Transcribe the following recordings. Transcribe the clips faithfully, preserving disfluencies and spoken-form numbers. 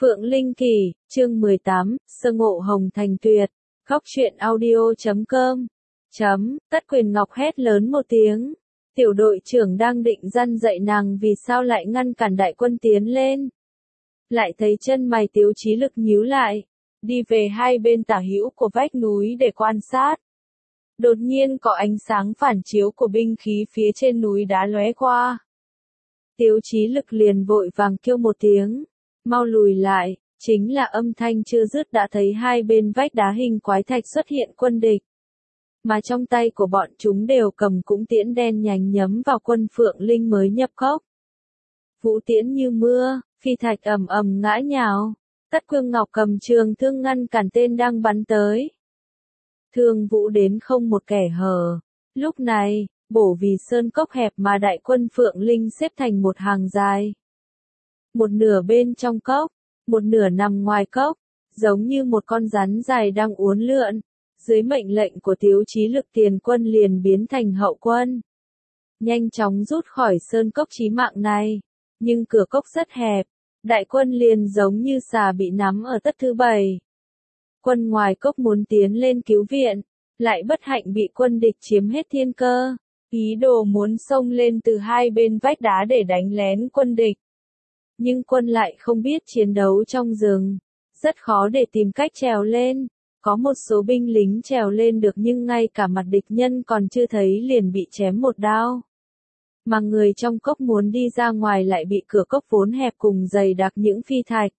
Phượng Linh Kỳ, chương mười tám, Sơ Ngộ Hồng Thành Tuyệt, Góc truyện audio chấm com. Chấm, Tất Quyền Ngọc hét lớn một tiếng. Tiểu đội trưởng đang định răn dạy nàng vì sao lại ngăn cản đại quân tiến lên. Lại thấy chân mày Tiếu Chí Lực nhíu lại, đi về hai bên tả hữu của vách núi để quan sát. Đột nhiên có ánh sáng phản chiếu của binh khí phía trên núi đá lóe qua. Tiếu Chí Lực liền vội vàng kêu một tiếng, mau lùi lại, chính là âm thanh chưa dứt đã thấy hai bên vách đá hình quái thạch xuất hiện quân địch. Mà trong tay của bọn chúng đều cầm cũng tiễn đen nhánh nhắm vào quân Phượng Linh mới nhập cốc. Vũ tiễn như mưa, phi thạch ầm ầm ngã nhào, Tất Quyền Ngọc cầm trường thương ngăn cản tên đang bắn tới. Thương vũ đến không một kẻ hở. Lúc này, bổ vì sơn cốc hẹp mà đại quân Phượng Linh xếp thành một hàng dài. Một nửa bên trong cốc, một nửa nằm ngoài cốc, giống như một con rắn dài đang uốn lượn. Dưới mệnh lệnh của Tiếu Chí Lực tiền quân liền biến thành hậu quân. Nhanh chóng rút khỏi sơn cốc chí mạng này. Nhưng cửa cốc rất hẹp, đại quân liền giống như xà bị nắm ở tất thứ bảy. Quân ngoài cốc muốn tiến lên cứu viện, lại bất hạnh bị quân địch chiếm hết thiên cơ, ý đồ muốn xông lên từ hai bên vách đá để đánh lén quân địch. Nhưng quân lại không biết chiến đấu trong rừng, rất khó để tìm cách trèo lên. Có một số binh lính trèo lên được nhưng ngay cả mặt địch nhân còn chưa thấy liền bị chém một đao. Mà người trong cốc muốn đi ra ngoài lại bị cửa cốc vốn hẹp cùng dày đặc những phi thạch.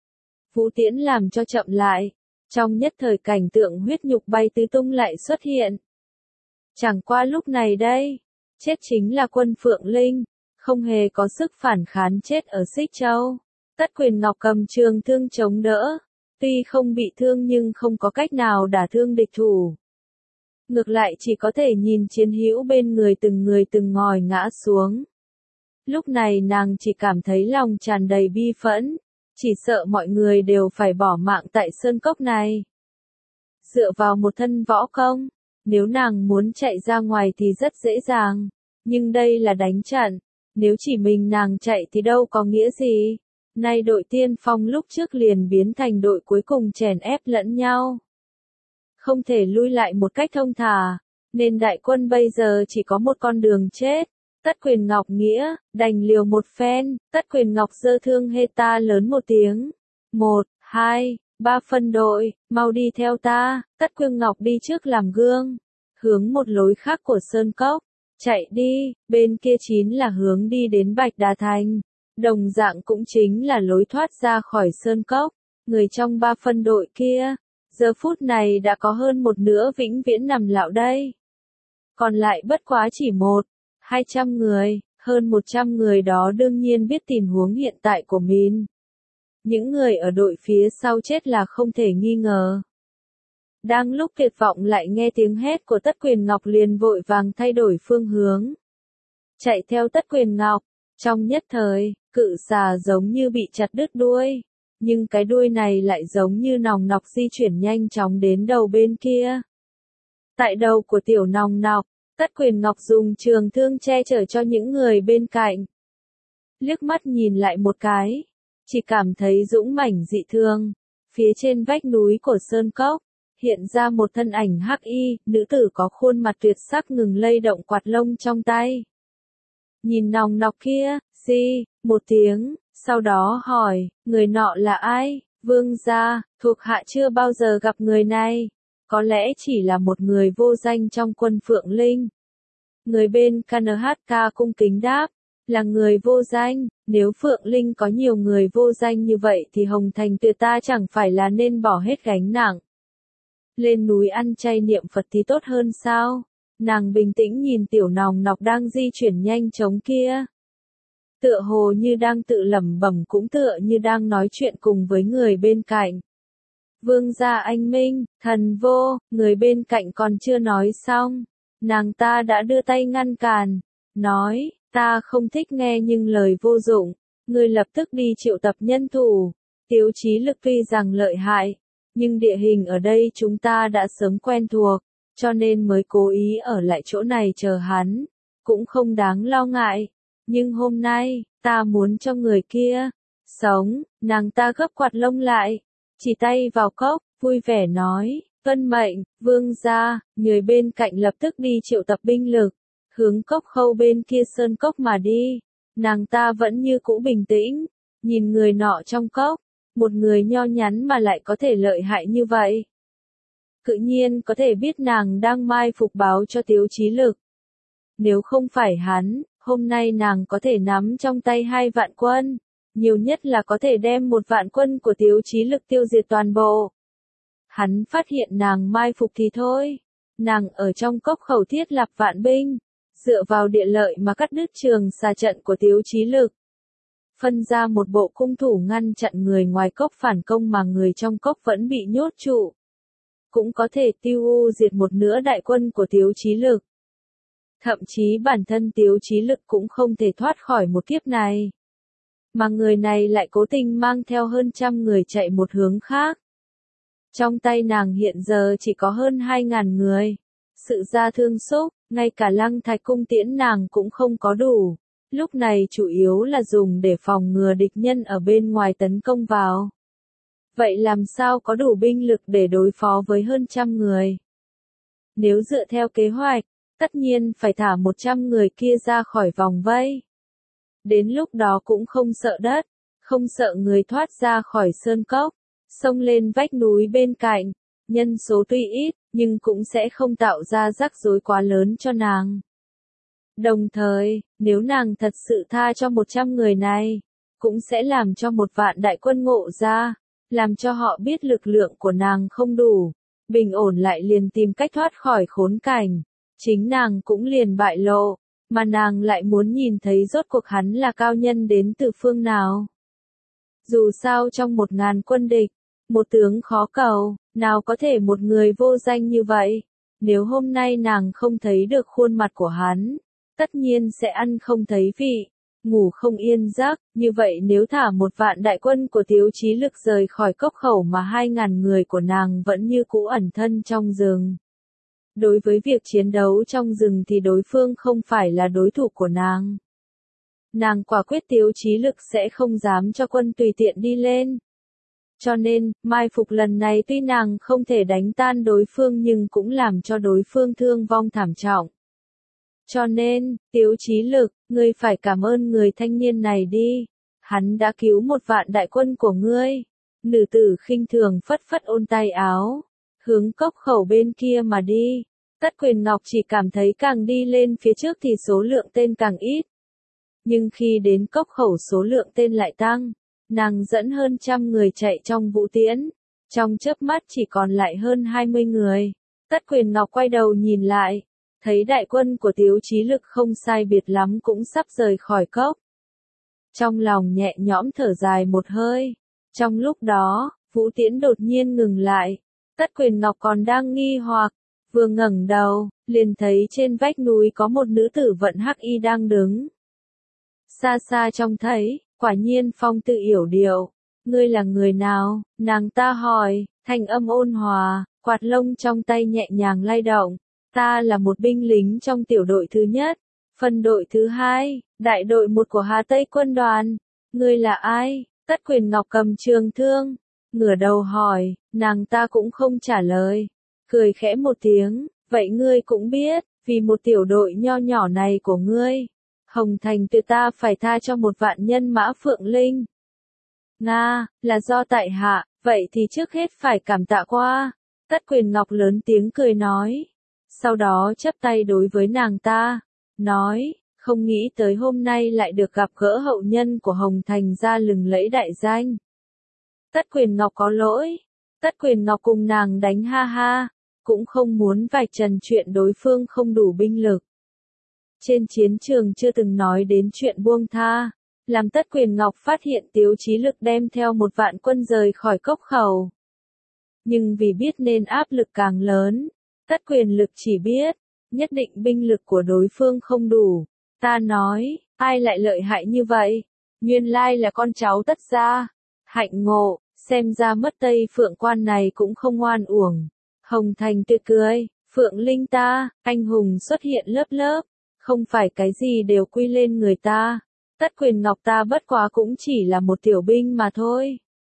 Vũ tiễn làm cho chậm lại, trong nhất thời cảnh tượng huyết nhục bay tứ tung lại xuất hiện. Chẳng qua lúc này đây, chết chính là quân Phượng Linh, không hề có sức phản kháng chết ở Xích Châu. Tất Quyền Ngọc cầm trường thương chống đỡ. Tuy không bị thương nhưng không có cách nào đả thương địch thủ. Ngược lại chỉ có thể nhìn chiến hữu bên người từng người từng ngòi ngã xuống. Lúc này nàng chỉ cảm thấy lòng tràn đầy bi phẫn, chỉ sợ mọi người đều phải bỏ mạng tại sơn cốc này. Dựa vào một thân võ công, nếu nàng muốn chạy ra ngoài thì rất dễ dàng, nhưng đây là đánh trận, nếu chỉ mình nàng chạy thì đâu có nghĩa gì. Nay đội tiên phong lúc trước liền biến thành đội cuối cùng chèn ép lẫn nhau. Không thể lui lại một cách thông thả, nên đại quân bây giờ chỉ có một con đường chết. Tất Quyền Ngọc nghĩa, đành liều một phen, Tất Quyền Ngọc giơ thương hê ta lớn một tiếng. Một, hai, ba phân đội, mau đi theo ta, Tất Quyền Ngọc đi trước làm gương. Hướng một lối khác của sơn cốc, chạy đi, bên kia chính là hướng đi đến Bạch Đà Thành. Đồng dạng cũng chính là lối thoát ra khỏi sơn cốc. Người trong ba phân đội kia, giờ phút này đã có hơn một nửa vĩnh viễn nằm lạo đây. Còn lại bất quá chỉ một, hai trăm người, hơn một trăm người đó đương nhiên biết tình huống hiện tại của mình. Những người ở đội phía sau chết là không thể nghi ngờ. Đang lúc tuyệt vọng lại nghe tiếng hét của Tất Quyền Ngọc liền vội vàng thay đổi phương hướng. Chạy theo Tất Quyền Ngọc, trong nhất thời, cự xà giống như bị chặt đứt đuôi, nhưng cái đuôi này lại giống như nòng nọc di chuyển nhanh chóng đến đầu bên kia. Tại đầu của tiểu nòng nọc, Tất Quyền Ngọc dùng trường thương che chở cho những người bên cạnh. Liếc mắt nhìn lại một cái, chỉ cảm thấy dũng mãnh dị thương. Phía trên vách núi của sơn cốc, hiện ra một thân ảnh hắc y, nữ tử có khuôn mặt tuyệt sắc ngừng lay động quạt lông trong tay. Nhìn nòng nọc kia, xì, một tiếng, sau đó hỏi, người nọ là ai? Vương gia, thuộc hạ chưa bao giờ gặp người này. Có lẽ chỉ là một người vô danh trong quân Phượng Linh. Người bên ca en hát ca cung kính đáp, là người vô danh. Nếu Phượng Linh có nhiều người vô danh như vậy thì Hồng Thành Tuyệt ta chẳng phải là nên bỏ hết gánh nặng. Lên núi ăn chay niệm Phật thì tốt hơn sao? Nàng bình tĩnh nhìn tiểu nòng nọc đang di chuyển nhanh chóng kia. Tựa hồ như đang tự lẩm bẩm cũng tựa như đang nói chuyện cùng với người bên cạnh. Vương gia anh minh, thần vô, người bên cạnh còn chưa nói xong. Nàng ta đã đưa tay ngăn cản, nói, ta không thích nghe nhưng lời vô dụng, ngươi lập tức đi triệu tập nhân thủ. Tiếu Chí Lực tuy rằng lợi hại, nhưng địa hình ở đây chúng ta đã sớm quen thuộc, cho nên mới cố ý ở lại chỗ này chờ hắn, cũng không đáng lo ngại. Nhưng hôm nay, ta muốn cho người kia, sống, nàng ta gấp quạt lông lại, chỉ tay vào cốc, vui vẻ nói, tuân mệnh, vương gia. Người bên cạnh lập tức đi triệu tập binh lực, hướng cốc khâu bên kia sơn cốc mà đi. Nàng ta vẫn như cũ bình tĩnh, nhìn người nọ trong cốc, một người nho nhắn mà lại có thể lợi hại như vậy. Tự nhiên có thể biết nàng đang mai phục báo cho Tiếu Chí Lực. Nếu không phải hắn, hôm nay nàng có thể nắm trong tay hai vạn quân, nhiều nhất là có thể đem một vạn quân của Tiếu Chí Lực tiêu diệt toàn bộ. Hắn phát hiện nàng mai phục thì thôi, nàng ở trong cốc khẩu thiết lập vạn binh, dựa vào địa lợi mà cắt đứt trường xà trận của Tiếu Chí Lực. Phân ra một bộ cung thủ ngăn chặn người ngoài cốc phản công mà người trong cốc vẫn bị nhốt trụ. Cũng có thể tiêu u diệt một nửa đại quân của Tiếu Chí Lực. Thậm chí bản thân Tiếu Chí Lực cũng không thể thoát khỏi một kiếp này. Mà người này lại cố tình mang theo hơn trăm người chạy một hướng khác. Trong tay nàng hiện giờ chỉ có hơn hai ngàn người. Sự ra thương xúc, ngay cả Lăng Thạch cung tiễn nàng cũng không có đủ. Lúc này chủ yếu là dùng để phòng ngừa địch nhân ở bên ngoài tấn công vào. Vậy làm sao có đủ binh lực để đối phó với hơn trăm người? Nếu dựa theo kế hoạch, tất nhiên phải thả một trăm người kia ra khỏi vòng vây. Đến lúc đó cũng không sợ đất, không sợ người thoát ra khỏi sơn cốc, xông lên vách núi bên cạnh. Nhân số tuy ít, nhưng cũng sẽ không tạo ra rắc rối quá lớn cho nàng. Đồng thời, nếu nàng thật sự tha cho một trăm người này, cũng sẽ làm cho một vạn đại quân ngộ ra, làm cho họ biết lực lượng của nàng không đủ, bình ổn lại liền tìm cách thoát khỏi khốn cảnh. Chính nàng cũng liền bại lộ, mà nàng lại muốn nhìn thấy rốt cuộc hắn là cao nhân đến từ phương nào. Dù sao trong một ngàn quân địch, một tướng khó cầu, nào có thể một người vô danh như vậy. Nếu hôm nay nàng không thấy được khuôn mặt của hắn, tất nhiên sẽ ăn không thấy vị, ngủ không yên giấc. Như vậy nếu thả một vạn đại quân của Tiếu Chí Lực rời khỏi cốc khẩu mà hai ngàn người của nàng vẫn như cũ ẩn thân trong rừng. Đối với việc chiến đấu trong rừng thì đối phương không phải là đối thủ của nàng. Nàng quả quyết Tiếu Chí Lực sẽ không dám cho quân tùy tiện đi lên. Cho nên, mai phục lần này tuy nàng không thể đánh tan đối phương nhưng cũng làm cho đối phương thương vong thảm trọng. Cho nên, Tiếu Chí Lực, ngươi phải cảm ơn người thanh niên này đi. Hắn đã cứu một vạn đại quân của ngươi. Nữ tử khinh thường phất phất ôn tay áo, hướng cốc khẩu bên kia mà đi. Tất Quyền Ngọc chỉ cảm thấy càng đi lên phía trước thì số lượng tên càng ít. Nhưng khi đến cốc khẩu số lượng tên lại tăng. Nàng dẫn hơn trăm người chạy trong vũ tiễn, trong chớp mắt chỉ còn lại hơn hai mươi người. Tất Quyền Ngọc quay đầu nhìn lại, thấy đại quân của Tiếu Chí Lực không sai biệt lắm cũng sắp rời khỏi cốc. Trong lòng nhẹ nhõm thở dài một hơi. Trong lúc đó, vũ tiễn đột nhiên ngừng lại. Tất Quyền Ngọc còn đang nghi hoặc, vừa ngẩng đầu, liền thấy trên vách núi có một nữ tử vận hắc y đang đứng. Xa xa trông thấy, quả nhiên phong tự yểu điệu. Ngươi là người nào? Nàng ta hỏi, thanh âm ôn hòa, quạt lông trong tay nhẹ nhàng lay động. Ta là một binh lính trong tiểu đội thứ nhất, phân đội thứ hai, đại đội một của Hà Tây quân đoàn. Ngươi là ai? Tất Quyền Ngọc cầm trường thương, ngửa đầu hỏi, nàng ta cũng không trả lời. Cười khẽ một tiếng, vậy ngươi cũng biết, vì một tiểu đội nho nhỏ này của ngươi, Hồng Thành Tuyệt ta phải tha cho một vạn nhân mã Phượng Linh. Nga, là do tại hạ, vậy thì trước hết phải cảm tạ qua. Tất Quyền Ngọc lớn tiếng cười nói. Sau đó chắp tay đối với nàng ta, nói, không nghĩ tới hôm nay lại được gặp gỡ hậu nhân của Hồng Thành ra lừng lẫy đại danh. Tất Quyền Ngọc có lỗi. Tất Quyền Ngọc cùng nàng đánh ha ha, cũng không muốn vạch trần chuyện đối phương không đủ binh lực. Trên chiến trường chưa từng nói đến chuyện buông tha, làm Tất Quyền Ngọc phát hiện Tiếu Chí Lực đem theo một vạn quân rời khỏi cốc khẩu. Nhưng vì biết nên áp lực càng lớn, Tất Quyền Lực chỉ biết, nhất định binh lực của đối phương không đủ. Ta nói, ai lại lợi hại như vậy? Nguyên lai là con cháu Tất gia. Hạnh ngộ, xem ra mất Tây Phượng Quan này cũng không oan uổng. Hồng Thành Tuyệt cười, Phượng Linh ta, anh hùng xuất hiện lớp lớp, không phải cái gì đều quy lên người ta. Tất Quyền Ngọc ta bất quá cũng chỉ là một tiểu binh mà thôi.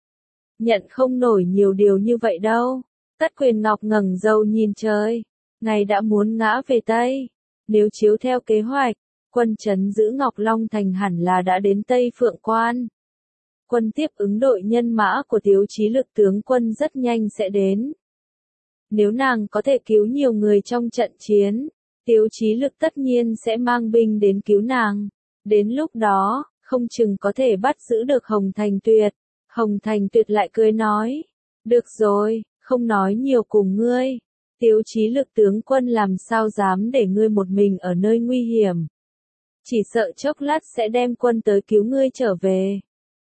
Nhận không nổi nhiều điều như vậy đâu. Tất Quyền Ngọc ngẩng đầu nhìn trời. Ngày đã muốn ngã về Tây. Nếu chiếu theo kế hoạch, quân trấn giữ Ngọc Long Thành hẳn là đã đến Tây Phượng Quan. Quân tiếp ứng đội nhân mã của Tiếu Chí Lực tướng quân rất nhanh sẽ đến. Nếu nàng có thể cứu nhiều người trong trận chiến, Tiếu Chí Lực tất nhiên sẽ mang binh đến cứu nàng. Đến lúc đó, không chừng có thể bắt giữ được Hồng Thành Tuyệt. Hồng Thành Tuyệt lại cười nói, được rồi, không nói nhiều cùng ngươi. Tiếu Chí Lực tướng quân làm sao dám để ngươi một mình ở nơi nguy hiểm. Chỉ sợ chốc lát sẽ đem quân tới cứu ngươi trở về.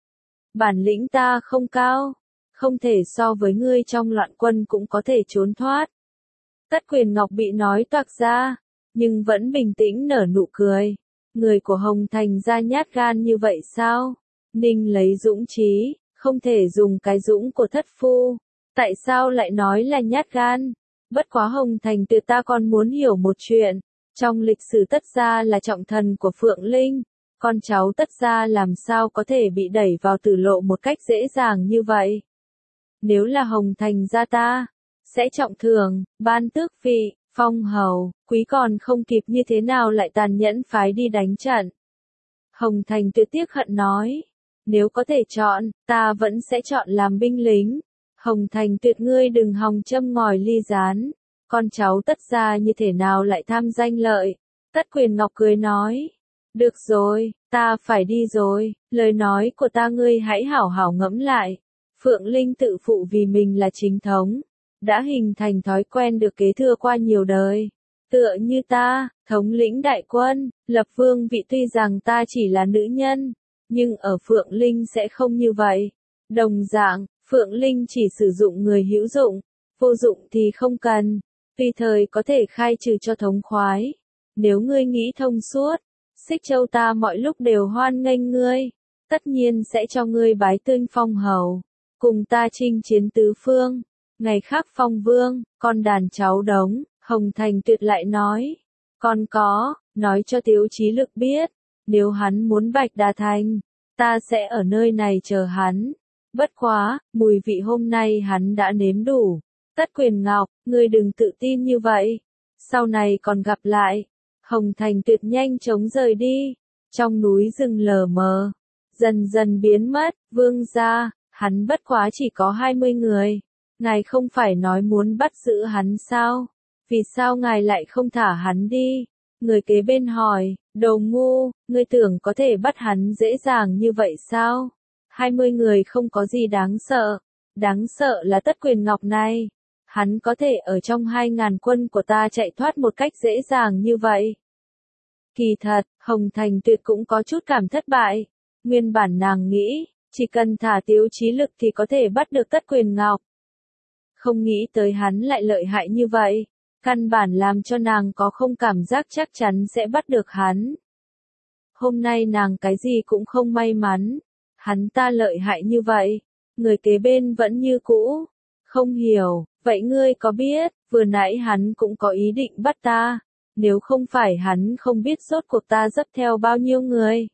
Bản lĩnh ta không cao, không thể so với ngươi trong loạn quân cũng có thể trốn thoát. Tất Quyền Ngọc bị nói toạc ra, nhưng vẫn bình tĩnh nở nụ cười. Người của Hồng Thành ra nhát gan như vậy sao? Ninh lấy dũng trí, không thể dùng cái dũng của thất phu. Tại sao lại nói là nhát gan? Bất quá Hồng Thành Tuyệt ta còn muốn hiểu một chuyện. Trong lịch sử Tất gia là trọng thần của Phượng Linh. Con cháu Tất gia làm sao có thể bị đẩy vào tử lộ một cách dễ dàng như vậy? Nếu là Hồng Thành gia ta, sẽ trọng thưởng, ban tước vị, phong hầu, quý còn không kịp như thế nào lại tàn nhẫn phái đi đánh trận. Hồng Thành Tuyệt tiếc hận nói, nếu có thể chọn, ta vẫn sẽ chọn làm binh lính. Hồng Thành Tuyệt ngươi đừng hòng châm ngòi ly gián, con cháu Tất gia như thế nào lại tham danh lợi. Tất Quyền Ngọc cười nói, được rồi, ta phải đi rồi, lời nói của ta ngươi hãy hảo hảo ngẫm lại. Phượng Linh tự phụ vì mình là chính thống, đã hình thành thói quen được kế thừa qua nhiều đời. Tựa như ta, thống lĩnh đại quân, lập vương vị tuy rằng ta chỉ là nữ nhân, nhưng ở Phượng Linh sẽ không như vậy. Đồng dạng, Phượng Linh chỉ sử dụng người hữu dụng, vô dụng thì không cần, tùy thời có thể khai trừ cho thống khoái. Nếu ngươi nghĩ thông suốt, Xích Châu ta mọi lúc đều hoan nghênh ngươi, tất nhiên sẽ cho ngươi bái tuyên phong hầu, cùng ta chinh chiến tứ phương, ngày khác phong vương, con đàn cháu đống. Hồng Thành Tuyệt lại nói, còn có, nói cho Tiếu Chí Lực biết, nếu hắn muốn Bạch Đà Thành, ta sẽ ở nơi này chờ hắn. Bất quá, mùi vị hôm nay hắn đã nếm đủ. Tất Quyền Ngọc, ngươi đừng tự tin như vậy, sau này còn gặp lại. Hồng Thành Tuyệt nhanh chóng rời đi, trong núi rừng lờ mờ, dần dần biến mất. Vương gia, hắn bất quá chỉ có hai mươi người, ngài không phải nói muốn bắt giữ hắn sao? Vì sao ngài lại không thả hắn đi? Người kế bên hỏi, đồ ngu, ngươi tưởng có thể bắt hắn dễ dàng như vậy sao? hai mươi người không có gì đáng sợ, đáng sợ là Tất Quyền Ngọc này. Hắn có thể ở trong hai ngàn quân của ta chạy thoát một cách dễ dàng như vậy. Kỳ thật, Hồng Thành Tuyệt cũng có chút cảm thất bại. Nguyên bản nàng nghĩ, chỉ cần thả Tiếu Chí Lực thì có thể bắt được Tất Quyền Ngọc. Không nghĩ tới hắn lại lợi hại như vậy, căn bản làm cho nàng có không cảm giác chắc chắn sẽ bắt được hắn. Hôm nay nàng cái gì cũng không may mắn, hắn ta lợi hại như vậy, người kế bên vẫn như cũ. Không hiểu, vậy ngươi có biết, vừa nãy hắn cũng có ý định bắt ta, nếu không phải hắn không biết rốt cuộc ta dấp theo bao nhiêu người.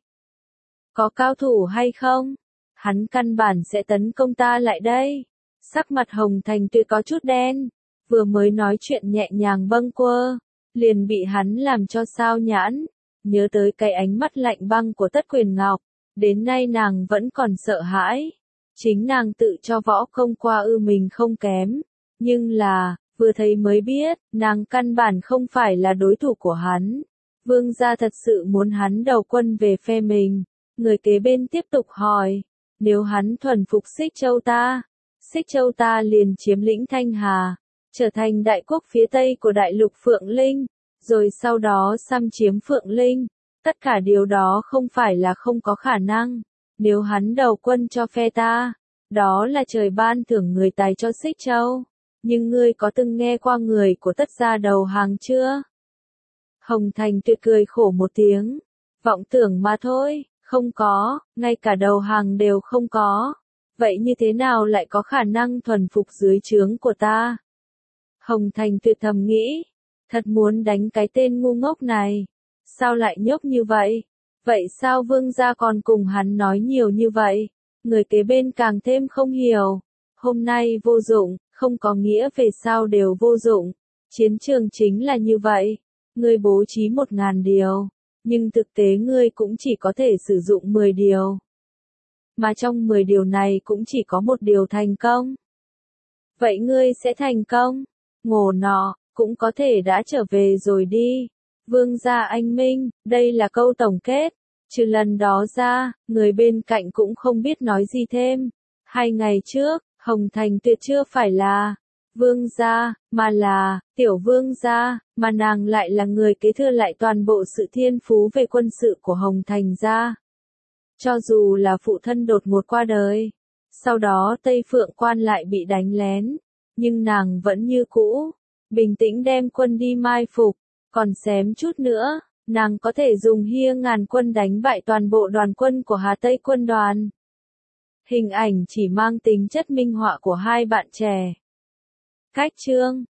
Có cao thủ hay không? Hắn căn bản sẽ tấn công ta lại đây. Sắc mặt Hồng Thành Tuyệt có chút đen, vừa mới nói chuyện nhẹ nhàng bâng quơ, liền bị hắn làm cho sao nhãn. Nhớ tới cái ánh mắt lạnh băng của Tất Quyền Ngọc, đến nay nàng vẫn còn sợ hãi. Chính nàng tự cho võ công qua ư mình không kém, nhưng là, vừa thấy mới biết, nàng căn bản không phải là đối thủ của hắn. Vương gia thật sự muốn hắn đầu quân về phe mình. Người kế bên tiếp tục hỏi, nếu hắn thuần phục Xích Châu ta, Xích Châu ta liền chiếm lĩnh Thanh Hà, trở thành đại quốc phía tây của đại lục Phượng Linh, rồi sau đó xâm chiếm Phượng Linh. Tất cả điều đó không phải là không có khả năng. Nếu hắn đầu quân cho phe ta, đó là trời ban thưởng người tài cho Xích Châu. Nhưng ngươi có từng nghe qua người của Tất gia đầu hàng chưa? Hồng Thành Tuyệt cười khổ một tiếng. Vọng tưởng mà thôi, không có, ngay cả đầu hàng đều không có. Vậy như thế nào lại có khả năng thuần phục dưới trướng của ta? Hồng Thành Tuyệt thầm nghĩ, thật muốn đánh cái tên ngu ngốc này. Sao lại nhốc như vậy? Vậy sao vương gia còn cùng hắn nói nhiều như vậy? Người kế bên càng thêm không hiểu. Hôm nay vô dụng, không có nghĩa về sau đều vô dụng. Chiến trường chính là như vậy. Ngươi bố trí một ngàn điều, nhưng thực tế ngươi cũng chỉ có thể sử dụng mười điều. Mà trong mười điều này cũng chỉ có một điều thành công. Vậy ngươi sẽ thành công? Ngổ nọ, cũng có thể đã trở về rồi đi. Vương gia anh minh, đây là câu tổng kết. Trừ lần đó ra, người bên cạnh cũng không biết nói gì thêm. Hai ngày trước, Hồng Thành Tuyệt chưa phải là vương gia, mà là tiểu vương gia, mà nàng lại là người kế thừa lại toàn bộ sự thiên phú về quân sự của Hồng Thành gia. Cho dù là phụ thân đột ngột qua đời, sau đó Tây Phượng Quan lại bị đánh lén, nhưng nàng vẫn như cũ, bình tĩnh đem quân đi mai phục, còn xém chút nữa, nàng có thể dùng hia ngàn quân đánh bại toàn bộ đoàn quân của Hà Tây quân đoàn. Hình ảnh chỉ mang tính chất minh họa của hai bạn trẻ. Cách chương